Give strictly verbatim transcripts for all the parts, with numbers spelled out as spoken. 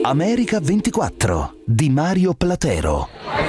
America ventiquattro di Mario Platero.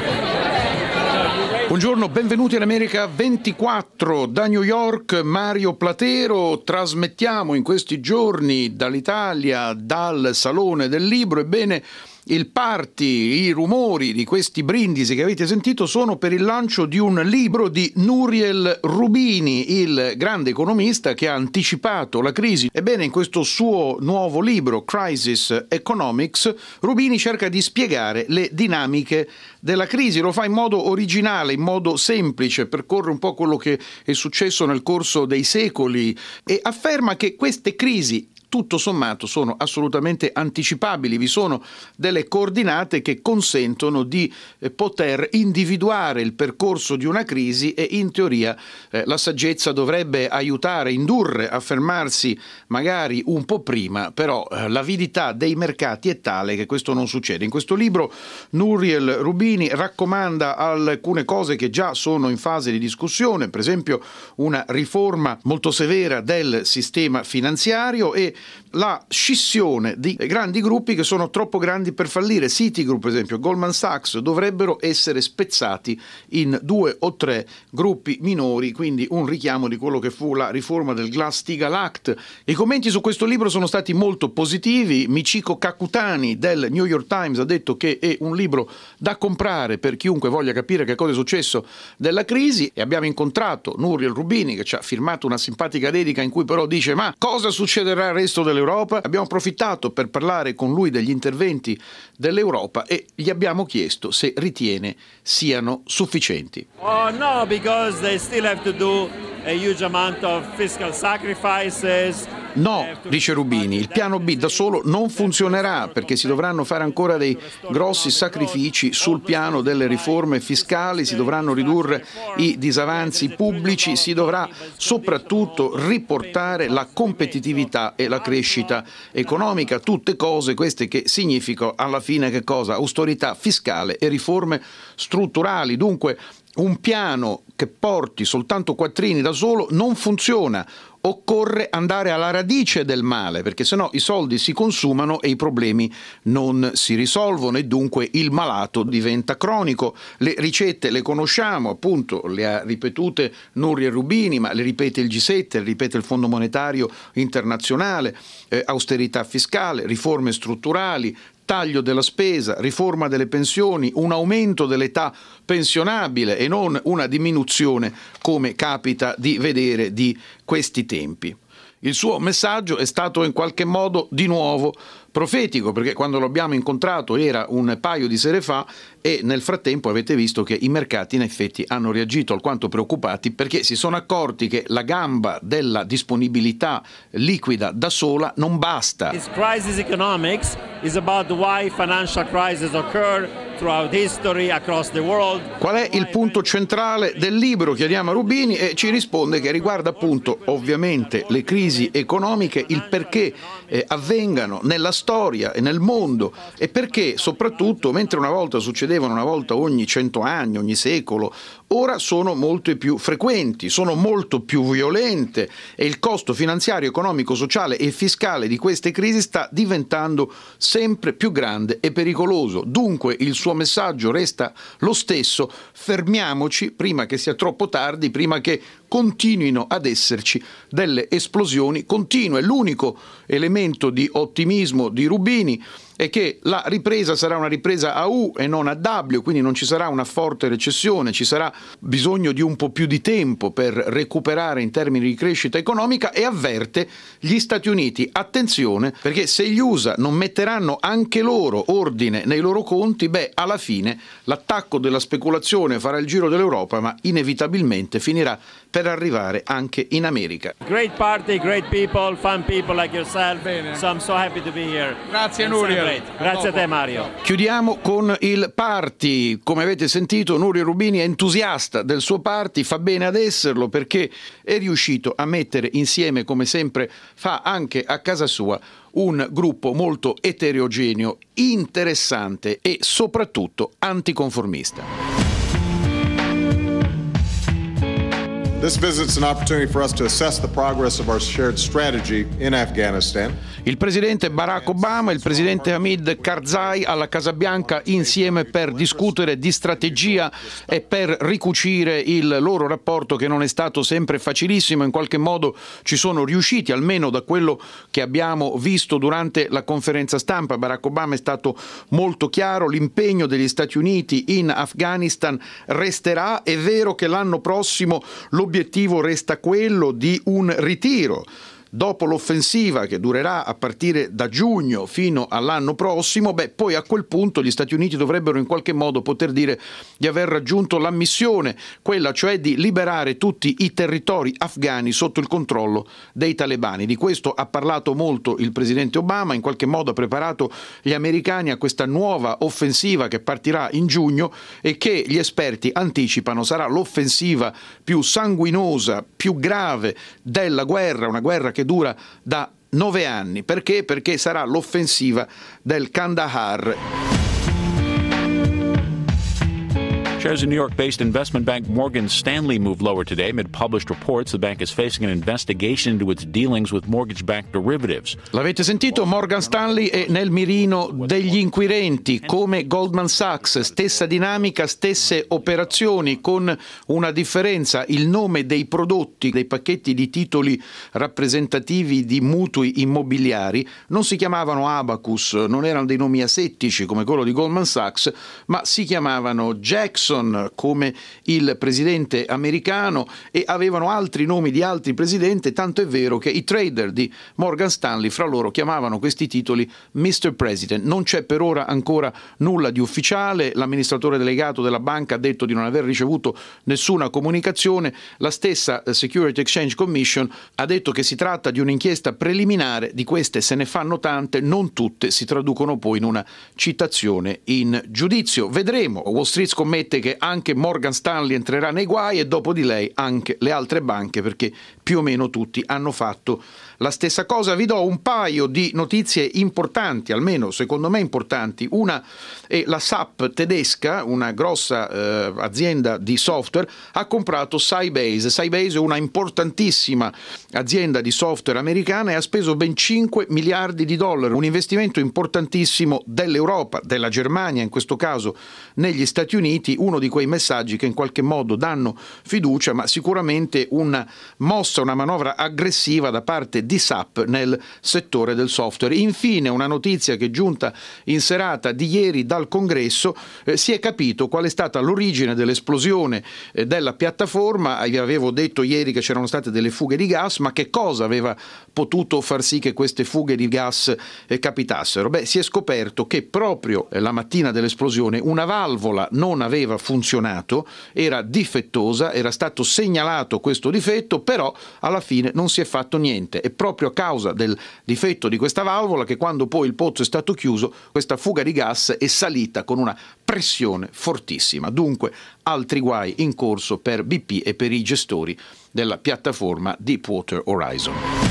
Buongiorno, benvenuti in America ventiquattro. Da New York, Mario Platero. Trasmettiamo in questi giorni dall'Italia, dal Salone del Libro. Ebbene, il party, i rumori di questi brindisi che avete sentito sono per il lancio di un libro di Nouriel Roubini, il grande economista che ha anticipato la crisi. Ebbene, in questo suo nuovo libro, Crisis Economics, Roubini cerca di spiegare le dinamiche della crisi. Lo fa in modo originale, in modo semplice, percorre un po' quello che è successo nel corso dei secoli e afferma che queste crisi tutto sommato sono assolutamente anticipabili. Vi sono delle coordinate che consentono di eh, poter individuare il percorso di una crisi e in teoria eh, la saggezza dovrebbe aiutare, indurre a fermarsi magari un po' prima, però eh, l'avidità dei mercati è tale che questo non succede. In questo libro Nouriel Roubini raccomanda alcune cose che già sono in fase di discussione, per esempio una riforma molto severa del sistema finanziario e la scissione di grandi gruppi che sono troppo grandi per fallire. Citigroup, per esempio, Goldman Sachs dovrebbero essere spezzati in due o tre gruppi minori, quindi un richiamo di quello che fu la riforma del Glass-Steagall Act. I commenti su questo libro sono stati molto positivi. Michiko Kakutani del New York Times ha detto che è un libro da comprare per chiunque voglia capire che cosa è successo della crisi, e abbiamo incontrato Nouriel Roubini che ci ha firmato una simpatica dedica in cui però dice: ma cosa succederà al resto dell'Europa? Abbiamo approfittato per parlare con lui degli interventi dell'Europa e gli abbiamo chiesto se ritiene siano sufficienti. Oh no, because they still have to do a huge amount of fiscal sacrifices. No, dice Roubini, il piano B da solo non funzionerà perché si dovranno fare ancora dei grossi sacrifici sul piano delle riforme fiscali, si dovranno ridurre i disavanzi pubblici, si dovrà soprattutto riportare la competitività e la crescita economica, tutte cose queste che significano alla fine che cosa? Austerità fiscale e riforme strutturali. Dunque un piano che porti soltanto quattrini da solo non funziona. Occorre andare alla radice del male, perché sennò i soldi si consumano e i problemi non si risolvono e dunque il malato diventa cronico. Le ricette le conosciamo, appunto, le ha ripetute Nouriel Roubini, ma le ripete il G sette, le ripete il Fondo Monetario Internazionale, eh, austerità fiscale, riforme strutturali, taglio della spesa, riforma delle pensioni, un aumento dell'età pensionabile e non una diminuzione come capita di vedere di questi tempi. Il suo messaggio è stato in qualche modo di nuovo profetico, perché quando lo abbiamo incontrato era un paio di sere fa e nel frattempo avete visto che i mercati in effetti hanno reagito alquanto preoccupati perché si sono accorti che la gamba della disponibilità liquida da sola non basta. This crisis economics is about why financial crises occur throughout history across the world. Qual è il punto centrale del libro? Chiediamo a Roubini e ci risponde che riguarda appunto ovviamente le crisi economiche, il perché eh, avvengano nella storia e nel mondo e perché soprattutto mentre una volta succedevano una volta ogni cento anni, ogni secolo, ora sono molto più frequenti, sono molto più violente e il costo finanziario, economico, sociale e fiscale di queste crisi sta diventando sempre più grande e pericoloso. Dunque il suo messaggio resta lo stesso: fermiamoci prima che sia troppo tardi, prima che continuino ad esserci delle esplosioni continue. L'unico elemento di ottimismo di Roubini è che la ripresa sarà una ripresa a U e non a W, quindi non ci sarà una forte recessione, ci sarà bisogno di un po' più di tempo per recuperare in termini di crescita economica e avverte gli Stati Uniti: attenzione, perché se gli U S A non metteranno anche loro ordine nei loro conti, beh, alla fine l'attacco della speculazione farà il giro dell'Europa, ma inevitabilmente finirà per arrivare anche in America. Great party, great people, fun people like yourself. Bene. So I'm so happy to be here. Grazie Nouriel. Grazie a te Mario. Chiudiamo con il party. Come avete sentito, Nouriel Roubini è entusiasta del suo party, fa bene ad esserlo perché è riuscito a mettere insieme, come sempre fa anche a casa sua, un gruppo molto eterogeneo, interessante e soprattutto anticonformista. This visit's an opportunity for us to assess the progress of our shared strategy in Afghanistan. Il presidente Barack Obama e il presidente Hamid Karzai alla Casa Bianca insieme per discutere di strategia e per ricucire il loro rapporto, che non è stato sempre facilissimo. In qualche modo ci sono riusciti, almeno da quello che abbiamo visto durante la conferenza stampa. Barack Obama è stato molto chiaro: l'impegno degli Stati Uniti in Afghanistan resterà. È vero che l'anno prossimo l'obiettivo resta quello di un ritiro dopo l'offensiva che durerà a partire da giugno fino all'anno prossimo. Beh, poi a quel punto gli Stati Uniti dovrebbero in qualche modo poter dire di aver raggiunto la missione, quella cioè di liberare tutti i territori afghani sotto il controllo dei talebani. Di questo ha parlato molto il presidente Obama, in qualche modo ha preparato gli americani a questa nuova offensiva che partirà in giugno e che gli esperti anticipano sarà l'offensiva più sanguinosa, più grave della guerra, una guerra che dura da nove anni. Perché? Perché sarà l'offensiva del Kandahar. Shares in New York-based investment bank Morgan Stanley moved lower today amid published reports the bank is facing an investigation into its dealings with mortgage-backed derivatives. L'avete sentito? Morgan Stanley è nel mirino degli inquirenti, come Goldman Sachs, stessa dinamica, stesse operazioni, con una differenza: il nome dei prodotti, dei pacchetti di titoli rappresentativi di mutui immobiliari non si chiamavano Abacus, non erano dei nomi asettici come quello di Goldman Sachs, ma si chiamavano Jackson, come il presidente americano, e avevano altri nomi di altri presidenti, tanto è vero che i trader di Morgan Stanley fra loro chiamavano questi titoli mister President. Non c'è per ora ancora nulla di ufficiale, l'amministratore delegato della banca ha detto di non aver ricevuto nessuna comunicazione, la stessa Security Exchange Commission ha detto che si tratta di un'inchiesta preliminare, di queste se ne fanno tante, non tutte si traducono poi in una citazione in giudizio. Vedremo. Wall Street scommette che anche Morgan Stanley entrerà nei guai e dopo di lei anche le altre banche, perché più o meno tutti hanno fatto la stessa cosa. Vi do un paio di notizie importanti, almeno secondo me importanti. Una è la S A P tedesca, una grossa eh, azienda di software, ha comprato Sybase. Sybase è una importantissima azienda di software americana e ha speso ben cinque miliardi di dollari, un investimento importantissimo dell'Europa, della Germania in questo caso, negli Stati Uniti. Uno di quei messaggi che in qualche modo danno fiducia, ma sicuramente una mossa, una manovra aggressiva da parte di S A P nel settore del software. Infine, una notizia che è giunta in serata di ieri dal Congresso: eh, si è capito qual è stata l'origine dell'esplosione eh, della piattaforma. Vi avevo detto ieri che c'erano state delle fughe di gas, ma che cosa aveva potuto far sì che queste fughe di gas eh, capitassero? Beh, si è scoperto che proprio eh, la mattina dell'esplosione una valvola non aveva funzionato, era difettosa, era stato segnalato questo difetto, però alla fine non si è fatto niente. È proprio a causa del difetto di questa valvola che, quando poi il pozzo è stato chiuso, questa fuga di gas è salita con una pressione fortissima. Dunque altri guai in corso per B P e per i gestori della piattaforma Deepwater Horizon.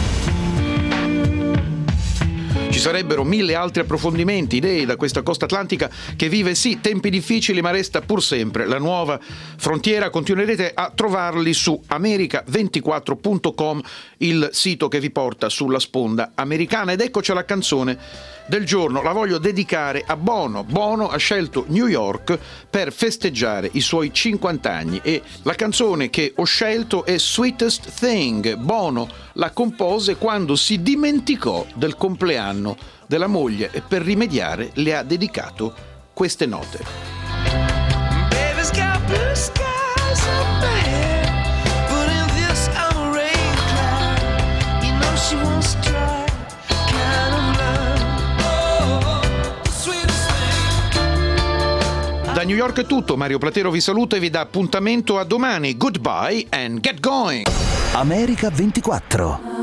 Ci sarebbero mille altri approfondimenti, idee da questa costa atlantica che vive sì tempi difficili, ma resta pur sempre la nuova frontiera. Continuerete a trovarli su america ventiquattro punto com, il sito che vi porta sulla sponda americana. Ed eccoci alla canzone del giorno. La voglio dedicare a Bono. Bono ha scelto New York per festeggiare i suoi cinquanta anni e la canzone che ho scelto è Sweetest Thing. Bono la compose quando si dimenticò del compleanno della moglie e per rimediare le ha dedicato queste note. Baby's got blue skies up ahead, but in this outrage cloud, you know she wants to try kind of love. Oh, the sweetest thing. Da New York è tutto, Mario Platero vi saluta e vi dà appuntamento a domani. Goodbye and get going. America ventiquattro.